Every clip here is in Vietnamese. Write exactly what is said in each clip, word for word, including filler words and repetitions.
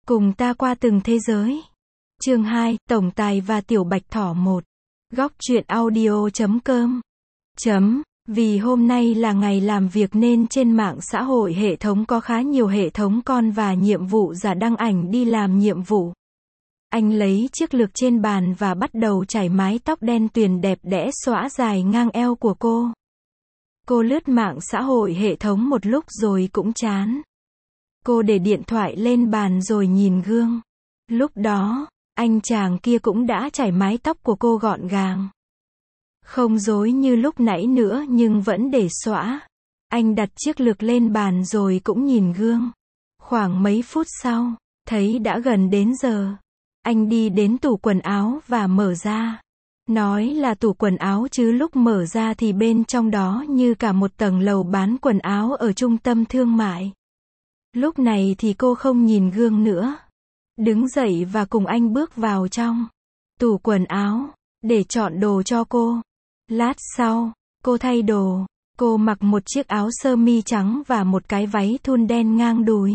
Cùng ta qua từng thế giới. Chương hai, Tổng Tài và Tiểu Bạch Thỏ một. Góc truyện audio chấm com. Chấm. Vì hôm nay là ngày làm việc nên trên mạng xã hội hệ thống có khá nhiều hệ thống con và nhiệm vụ giả đăng ảnh đi làm nhiệm vụ. Anh lấy chiếc lược trên bàn và bắt đầu chải mái tóc đen tuyền đẹp đẽ xõa dài ngang eo của cô. Cô lướt mạng xã hội hệ thống một lúc rồi cũng chán. Cô để điện thoại lên bàn rồi nhìn gương. Lúc đó, anh chàng kia cũng đã chải mái tóc của cô gọn gàng. Không rối như lúc nãy nữa nhưng vẫn để xõa. Anh đặt chiếc lược lên bàn rồi cũng nhìn gương. Khoảng mấy phút sau, thấy đã gần đến giờ. Anh đi đến tủ quần áo và mở ra. Nói là tủ quần áo chứ lúc mở ra thì bên trong đó như cả một tầng lầu bán quần áo ở trung tâm thương mại. Lúc này thì cô không nhìn gương nữa. Đứng dậy và cùng anh bước vào trong tủ quần áo, để chọn đồ cho cô. Lát sau, cô thay đồ. Cô mặc một chiếc áo sơ mi trắng và một cái váy thun đen ngang đùi.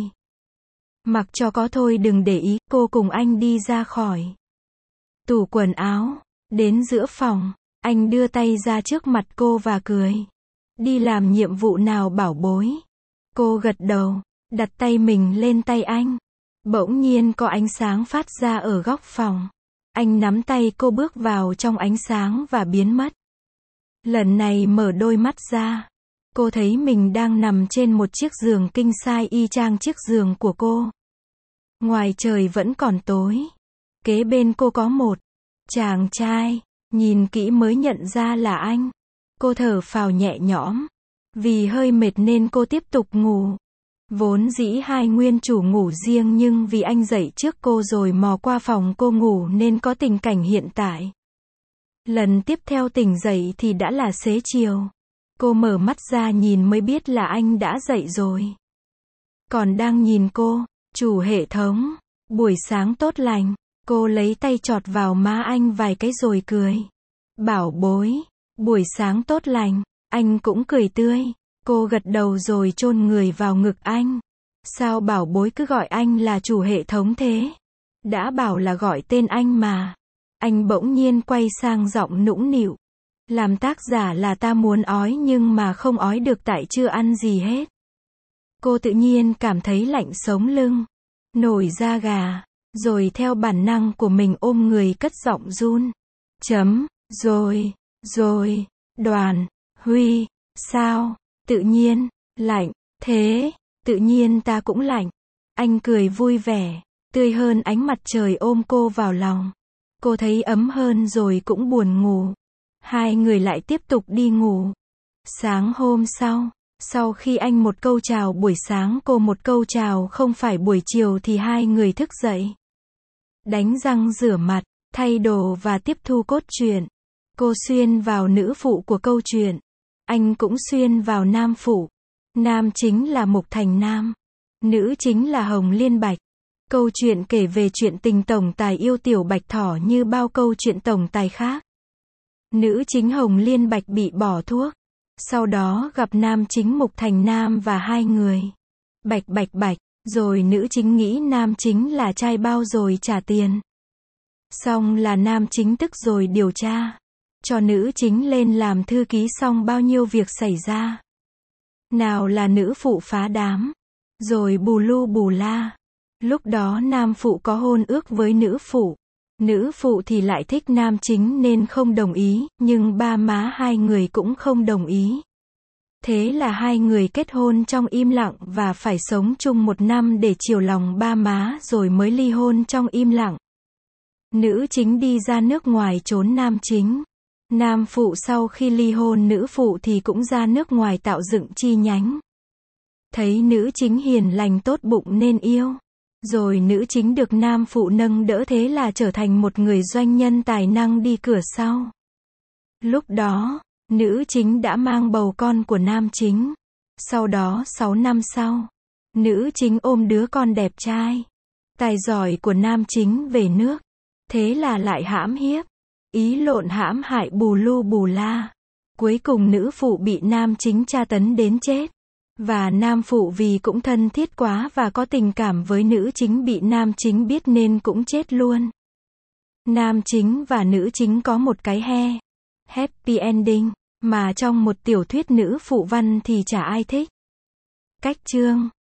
Mặc cho có thôi đừng để ý, cô cùng anh đi ra khỏi tủ quần áo. Đến giữa phòng, anh đưa tay ra trước mặt cô và cười. Đi làm nhiệm vụ nào bảo bối? Cô gật đầu, đặt tay mình lên tay anh. Bỗng nhiên có ánh sáng phát ra ở góc phòng. Anh nắm tay cô bước vào trong ánh sáng và biến mất. Lần này mở đôi mắt ra. Cô thấy mình đang nằm trên một chiếc giường king size y chang chiếc giường của cô. Ngoài trời vẫn còn tối. Kế bên cô có một chàng trai. Nhìn kỹ mới nhận ra là anh. Cô thở phào nhẹ nhõm. Vì hơi mệt nên cô tiếp tục ngủ. Vốn dĩ hai nguyên chủ ngủ riêng nhưng vì anh dậy trước cô rồi mò qua phòng cô ngủ nên có tình cảnh hiện tại. Lần tiếp theo tỉnh dậy thì đã là xế chiều. Cô mở mắt ra nhìn mới biết là anh đã dậy rồi. Còn đang nhìn cô, chủ hệ thống. Buổi sáng tốt lành. Cô lấy tay chọt vào má anh vài cái rồi cười. Bảo bối, buổi sáng tốt lành. Anh cũng cười tươi. Cô gật đầu rồi chôn người vào ngực anh. Sao bảo bối cứ gọi anh là chủ hệ thống thế? Đã bảo là gọi tên anh mà. Anh bỗng nhiên quay sang giọng nũng nịu. Làm tác giả là ta muốn ói nhưng mà không ói được tại chưa ăn gì hết. Cô tự nhiên cảm thấy lạnh sống lưng. Nổi da gà. Rồi theo bản năng của mình ôm người cất giọng run. Chấm, rồi, rồi, Đoàn, Huy, sao? Tự nhiên, lạnh, thế, tự nhiên ta cũng lạnh. Anh cười vui vẻ, tươi hơn ánh mặt trời ôm cô vào lòng. Cô thấy ấm hơn rồi cũng buồn ngủ. Hai người lại tiếp tục đi ngủ. Sáng hôm sau, sau khi anh một câu chào buổi sáng cô một câu chào không phải buổi chiều thì hai người thức dậy. Đánh răng rửa mặt, thay đồ và tiếp thu cốt truyện. Cô xuyên vào nữ phụ của câu chuyện. Anh cũng xuyên vào nam phụ. Nam chính là Mục Thành Nam. Nữ chính là Hồng Liên Bạch. Câu chuyện kể về chuyện tình tổng tài yêu Tiểu Bạch Thỏ như bao câu chuyện tổng tài khác. Nữ chính Hồng Liên Bạch bị bỏ thuốc. Sau đó gặp nam chính Mục Thành Nam và hai người bạch bạch bạch. Rồi nữ chính nghĩ nam chính là trai bao rồi trả tiền. Xong là nam chính tức rồi điều tra. Cho nữ chính lên làm thư ký xong bao nhiêu việc xảy ra. Nào là nữ phụ phá đám. Rồi bù lu bù la. Lúc đó nam phụ có hôn ước với nữ phụ. Nữ phụ thì lại thích nam chính nên không đồng ý, nhưng ba má hai người cũng không đồng ý. Thế là hai người kết hôn trong im lặng và phải sống chung một năm để chiều lòng ba má rồi mới ly hôn trong im lặng. Nữ chính đi ra nước ngoài trốn nam chính. Nam phụ sau khi ly hôn nữ phụ thì cũng ra nước ngoài tạo dựng chi nhánh. Thấy nữ chính hiền lành tốt bụng nên yêu. Rồi nữ chính được nam phụ nâng đỡ thế là trở thành một người doanh nhân tài năng đi cửa sau. Lúc đó, nữ chính đã mang bầu con của nam chính. Sau đó sáu năm sau, nữ chính ôm đứa con đẹp trai, tài giỏi của nam chính về nước. Thế là lại hãm hiếp, ý lộn hãm hại bù lu bù la. Cuối cùng nữ phụ bị nam chính tra tấn đến chết. Và nam phụ vì cũng thân thiết quá và có tình cảm với nữ chính bị nam chính biết nên cũng chết luôn. Nam chính và nữ chính có một cái he, happy ending, mà trong một tiểu thuyết nữ phụ văn thì chả ai thích. Cách chương